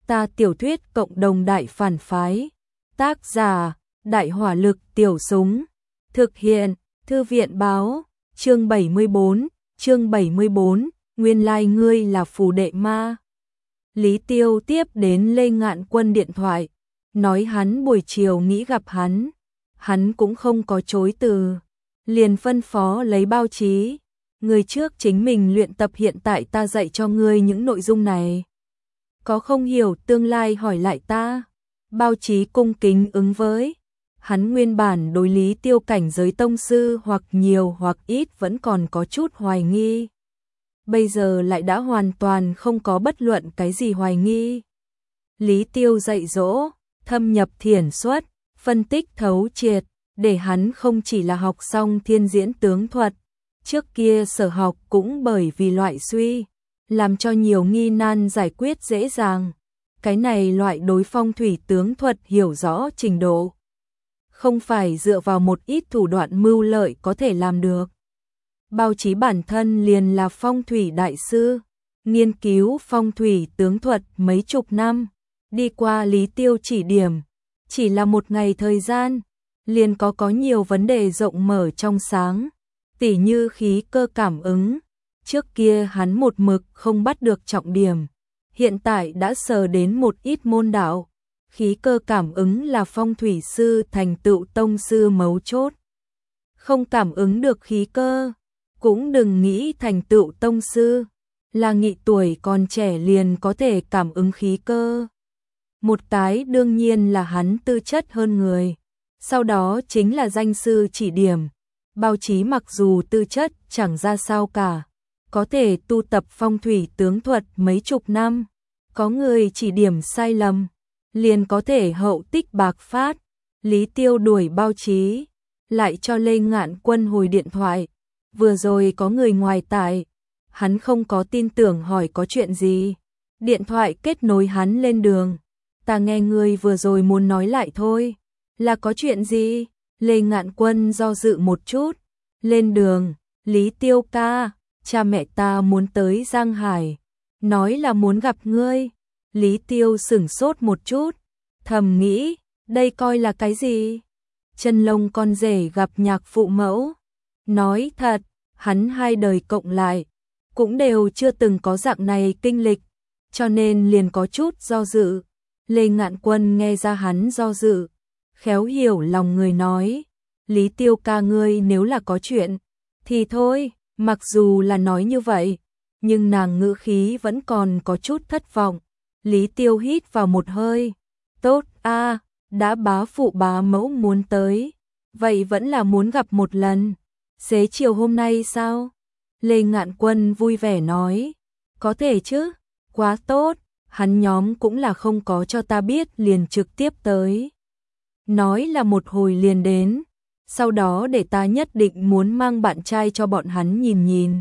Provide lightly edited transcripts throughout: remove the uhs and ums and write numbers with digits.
Ta tiểu thuyết cộng đồng đại phản phái. Tác giả, Đại hỏa lực tiểu súng. Thực hiện, Thư viện báo. Chương 74, nguyên lai ngươi là phù đệ ma. Lý Tiêu tiếp đến Lê Ngạn Quân điện thoại, nói hắn buổi chiều nghĩ gặp hắn. Hắn cũng không có chối từ, liền phân phó lấy Bao Chí. Người trước chính mình luyện tập, hiện tại ta dạy cho ngươi những nội dung này. Có không hiểu tương lai hỏi lại ta. Bao Chí cung kính ứng với. Hắn nguyên bản đối Lý Tiêu cảnh giới tông sư hoặc nhiều hoặc ít vẫn còn có chút hoài nghi. Bây giờ lại đã hoàn toàn không có bất luận cái gì hoài nghi. Lý Tiêu dạy dỗ, thâm nhập thiển xuất, phân tích thấu triệt, để hắn không chỉ là học xong thiên diễn tướng thuật. Trước kia sở học cũng bởi vì loại suy, làm cho nhiều nghi nan giải quyết dễ dàng. Cái này loại đối phong thủy tướng thuật hiểu rõ trình độ, không phải dựa vào một ít thủ đoạn mưu lợi có thể làm được. Bao Chí bản thân liền là phong thủy đại sư, nghiên cứu phong thủy tướng thuật mấy chục năm, đi qua Lý Tiêu chỉ điểm, chỉ là một ngày thời gian, liền có nhiều vấn đề rộng mở trong sáng, tỉ như khí cơ cảm ứng. Trước kia hắn một mực không bắt được trọng điểm, hiện tại đã sờ đến một ít môn đạo. Khí cơ cảm ứng là phong thủy sư thành tựu tông sư mấu chốt. Không cảm ứng được khí cơ, cũng đừng nghĩ thành tựu tông sư. Là nghị tuổi còn trẻ liền có thể cảm ứng khí cơ. Một cái đương nhiên là hắn tư chất hơn người, sau đó chính là danh sư chỉ điểm. Bao Chí mặc dù tư chất chẳng ra sao cả, có thể tu tập phong thủy tướng thuật mấy chục năm, có người chỉ điểm sai lầm, liền có thể hậu tích bạc phát. Lý Tiêu đuổi Bao Chí, lại cho Lê Ngạn Quân hồi điện thoại. Vừa rồi có người ngoài tại, hắn không có tin tưởng hỏi có chuyện gì. Điện thoại kết nối hắn lên đường. Ta nghe ngươi vừa rồi muốn nói lại thôi. Là có chuyện gì? Lê Ngạn Quân do dự một chút. Lên đường, Lý Tiêu ca, cha mẹ ta muốn tới Giang Hải, nói là muốn gặp ngươi. Lý Tiêu sửng sốt một chút, thầm nghĩ, đây coi là cái gì? Chân lông con rể gặp nhạc phụ mẫu. Nói thật, hắn hai đời cộng lại, cũng đều chưa từng có dạng này kinh lịch, cho nên liền có chút do dự. Lê Ngạn Quân nghe ra hắn do dự, khéo hiểu lòng người nói, Lý Tiêu ca ngươi nếu là có chuyện, thì thôi. Mặc dù là nói như vậy, nhưng nàng ngữ khí vẫn còn có chút thất vọng. Lý Tiêu hít vào một hơi, tốt a, đã bá phụ bá mẫu muốn tới, vậy vẫn là muốn gặp một lần. Xế chiều hôm nay sao? Lê Ngạn Quân vui vẻ nói, có thể chứ, quá tốt, hắn nhóm cũng là không có cho ta biết liền trực tiếp tới. Nói là một hồi liền đến, sau đó để ta nhất định muốn mang bạn trai cho bọn hắn nhìn nhìn.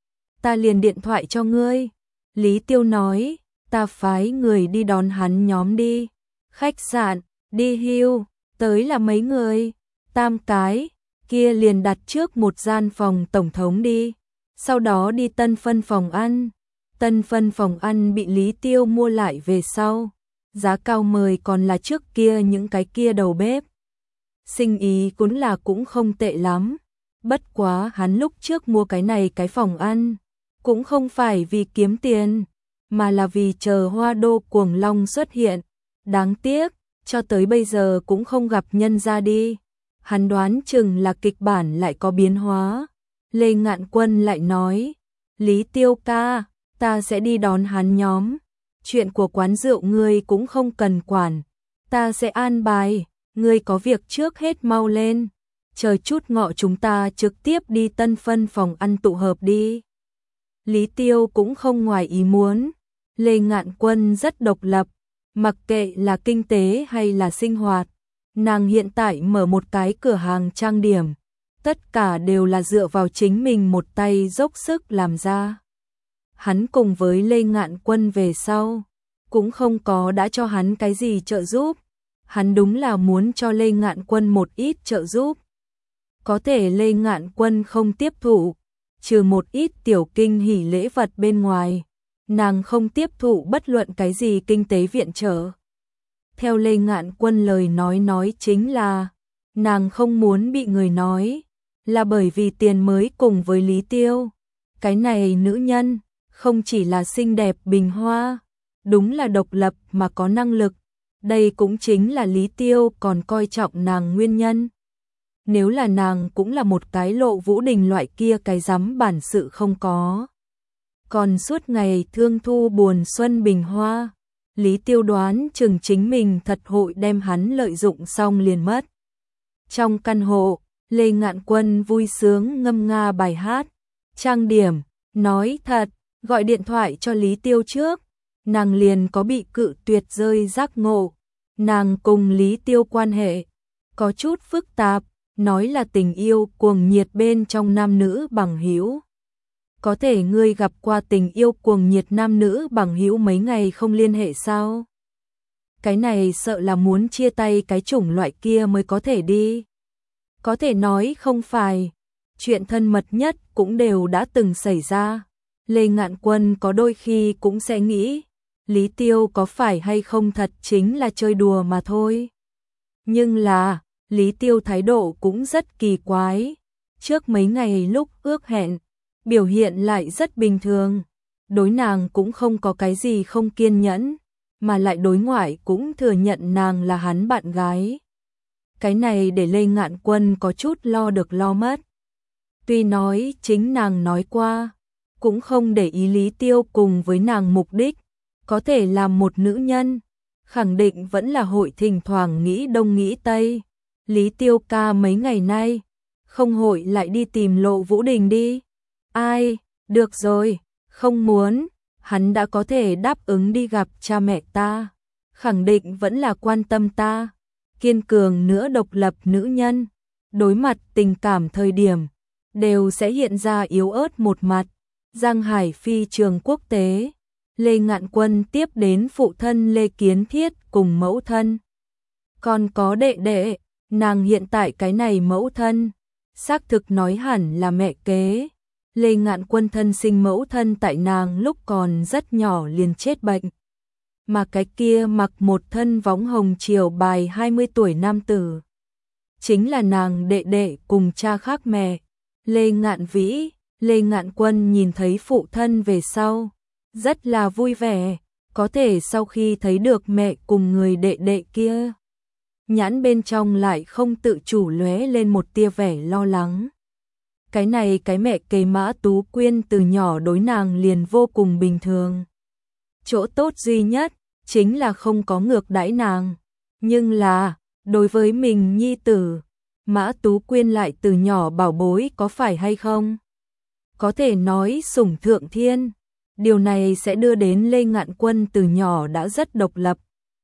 Ta liền điện thoại cho ngươi. Lý Tiêu nói, ta phái người đi đón hắn nhóm đi. Khách sạn, đi hưu, tới là mấy người? 3 cái, kia liền đặt trước một gian phòng tổng thống đi. Sau đó đi Tân Phân phòng ăn. Tân Phân phòng ăn bị Lý Tiêu mua lại về sau. Giá cao mời còn là trước kia những cái kia đầu bếp. Sinh ý cũng không tệ lắm. Bất quá hắn lúc trước mua cái này cái phòng ăn, cũng không phải vì kiếm tiền, mà là vì chờ Hoa Đô Cuồng Long xuất hiện. Đáng tiếc, cho tới bây giờ cũng không gặp nhân ra đi. Hắn đoán chừng là kịch bản lại có biến hóa. Lê Ngạn Quân lại nói, Lý Tiêu ca, ta sẽ đi đón hắn nhóm. Chuyện của quán rượu ngươi cũng không cần quản, ta sẽ an bài. Ngươi có việc trước hết mau lên, chờ chút ngọ chúng ta trực tiếp đi Tân Phân phòng ăn tụ hợp đi. Lý Tiêu cũng không ngoài ý muốn. Lê Ngạn Quân rất độc lập, mặc kệ là kinh tế hay là sinh hoạt. Nàng hiện tại mở một cái cửa hàng trang điểm, tất cả đều là dựa vào chính mình một tay dốc sức làm ra. Hắn cùng với Lê Ngạn Quân về sau, cũng không có đã cho hắn cái gì trợ giúp. Hắn đúng là muốn cho Lê Ngạn Quân một ít trợ giúp. Có thể Lê Ngạn Quân không tiếp thụ, trừ một ít tiểu kinh hỉ lễ vật bên ngoài. nàng không tiếp thụ bất luận cái gì kinh tế viện trợ. Theo Lê Ngạn Quân lời nói chính là, nàng không muốn bị người nói, là bởi vì tiền mới cùng với Lý Tiêu. Cái này nữ nhân, không chỉ là xinh đẹp bình hoa, đúng là độc lập mà có năng lực, đây cũng chính là Lý Tiêu còn coi trọng nàng nguyên nhân. Nếu là nàng cũng là một cái Lộ Vũ Đình loại kia cái dám bản sự không có. Còn suốt ngày thương thu buồn xuân bình hoa, Lý Tiêu đoán chừng chính mình thật hội đem hắn lợi dụng xong liền mất. Trong căn hộ, Lê Ngạn Quân vui sướng ngâm nga bài hát, trang điểm, nói thật, gọi điện thoại cho Lý Tiêu trước, nàng liền có bị cự tuyệt rơi giác ngộ. Nàng cùng Lý Tiêu quan hệ có chút phức tạp, nói là tình yêu cuồng nhiệt bên trong nam nữ bằng hữu. Có thể ngươi gặp qua tình yêu cuồng nhiệt nam nữ bằng hữu mấy ngày không liên hệ sao? Cái này sợ là muốn chia tay cái chủng loại kia mới có thể đi. Có thể nói không phải, chuyện thân mật nhất cũng đều đã từng xảy ra. Lê Ngạn Quân có đôi khi cũng sẽ nghĩ, Lý Tiêu có phải hay không thật chính là chơi đùa mà thôi. Nhưng là, Lý Tiêu thái độ cũng rất kỳ quái. Trước mấy ngày lúc ước hẹn, biểu hiện lại rất bình thường. Đối nàng cũng không có cái gì không kiên nhẫn, mà lại đối ngoại cũng thừa nhận nàng là hắn bạn gái. Cái này để Lê Ngạn Quân có chút lo được lo mất. Tuy nói chính nàng nói qua, cũng không để ý Lý Tiêu cùng với nàng mục đích, có thể làm một nữ nhân, khẳng định vẫn là hội thỉnh thoảng nghĩ đông nghĩ tây. Lý Tiêu ca mấy ngày nay, không hội lại đi tìm Lộ Vũ Đình đi. Ai, được rồi, không muốn, hắn đã có thể đáp ứng đi gặp cha mẹ ta, khẳng định vẫn là quan tâm ta. Kiên cường nữa độc lập nữ nhân, đối mặt tình cảm thời điểm, đều sẽ hiện ra yếu ớt một mặt. Giang Hải phi trường quốc tế, Lê Ngạn Quân tiếp đến phụ thân Lê Kiến Thiết cùng mẫu thân. Còn có đệ đệ, nàng hiện tại cái này mẫu thân, xác thực nói hẳn là mẹ kế. Lê Ngạn Quân thân sinh mẫu thân tại nàng lúc còn rất nhỏ liền chết bệnh. Mà cái kia mặc một thân võng hồng triều bài 20 tuổi nam tử, chính là nàng đệ đệ cùng cha khác mẹ, Lê Ngạn Vĩ. Lê Ngạn Quân nhìn thấy phụ thân về sau, rất là vui vẻ, có thể sau khi thấy được mẹ cùng người đệ đệ kia, nhãn bên trong lại không tự chủ lóe lên một tia vẻ lo lắng. Cái này cái mẹ kế Mã Tú Quyên từ nhỏ đối nàng liền vô cùng bình thường. Chỗ tốt duy nhất chính là không có ngược đãi nàng, nhưng là đối với mình nhi tử, Mã Tú Quyên lại từ nhỏ bảo bối có phải hay không? Có thể nói sủng thượng thiên, điều này sẽ đưa đến Lê Ngạn Quân từ nhỏ đã rất độc lập.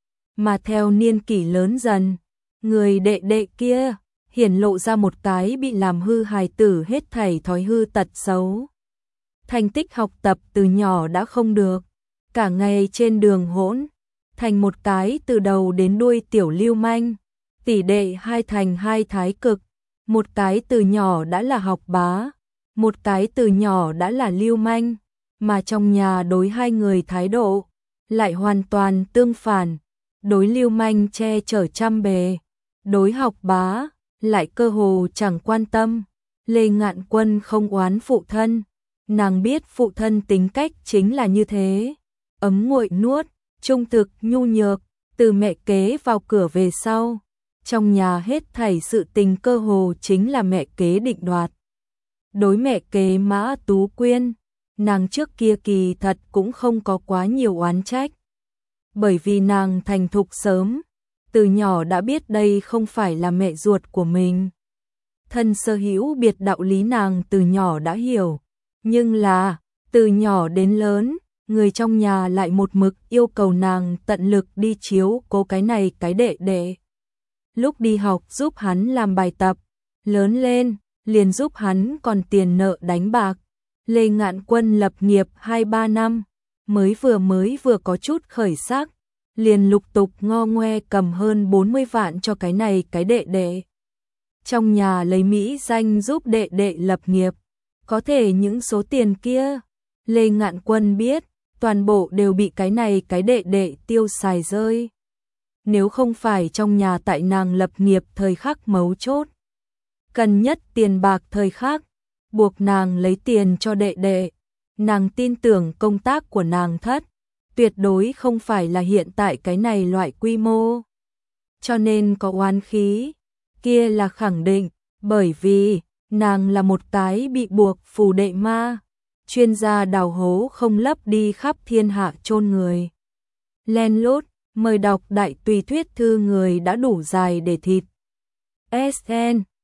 Mà theo niên kỷ lớn dần, người đệ đệ kia hiển lộ ra một cái bị làm hư hài tử hết thảy thói hư tật xấu. Thành tích học tập từ nhỏ đã không được, cả ngày trên đường hỗn, thành một cái từ đầu đến đuôi tiểu lưu manh, tỷ đệ hai thành hai thái cực, một cái từ nhỏ đã là học bá, một cái từ nhỏ đã là lưu manh, mà trong nhà đối hai người thái độ lại hoàn toàn tương phản, đối lưu manh che chở chăm bề, đối học bá lại cơ hồ chẳng quan tâm. Lê Ngạn Quân không oán phụ thân, nàng biết phụ thân tính cách chính là như thế, ấm nguội nuốt, trung thực nhu nhược. Từ mẹ kế vào cửa về sau, trong nhà hết thảy sự tình cơ hồ chính là mẹ kế định đoạt. Đối mẹ kế Mã Tú Quyên, nàng trước kia kỳ thật cũng không có quá nhiều oán trách, bởi vì nàng thành thục sớm, từ nhỏ đã biết đây không phải là mẹ ruột của mình. Thân sở hữu biệt đạo lý nàng từ nhỏ đã hiểu, nhưng là từ nhỏ đến lớn, người trong nhà lại một mực yêu cầu nàng tận lực đi chiếu cố cái này cái đệ đệ. Lúc đi học giúp hắn làm bài tập, lớn lên liền giúp hắn còn tiền nợ đánh bạc. Lê Ngạn Quân lập nghiệp 2-3 năm, mới vừa có chút khởi sắc, liền lục tục ngo ngoe cầm hơn 40 vạn cho cái này cái đệ đệ. Trong nhà lấy mỹ danh giúp đệ đệ lập nghiệp, có thể những số tiền kia, Lê Ngạn Quân biết, toàn bộ đều bị cái này cái đệ đệ tiêu xài rơi. Nếu không phải trong nhà tại nàng lập nghiệp thời khắc mấu chốt, cần nhất tiền bạc thời khắc, buộc nàng lấy tiền cho đệ đệ, nàng tin tưởng công tác của nàng thất, tuyệt đối không phải là hiện tại cái này loại quy mô. Cho nên có oán khí, kia là khẳng định, bởi vì nàng là một cái bị buộc phù đệ ma, chuyên gia đào hố không lấp đi khắp thiên hạ chôn người. Len lút, mời đọc đại tùy thuyết thư người đã đủ dài để thịt. SN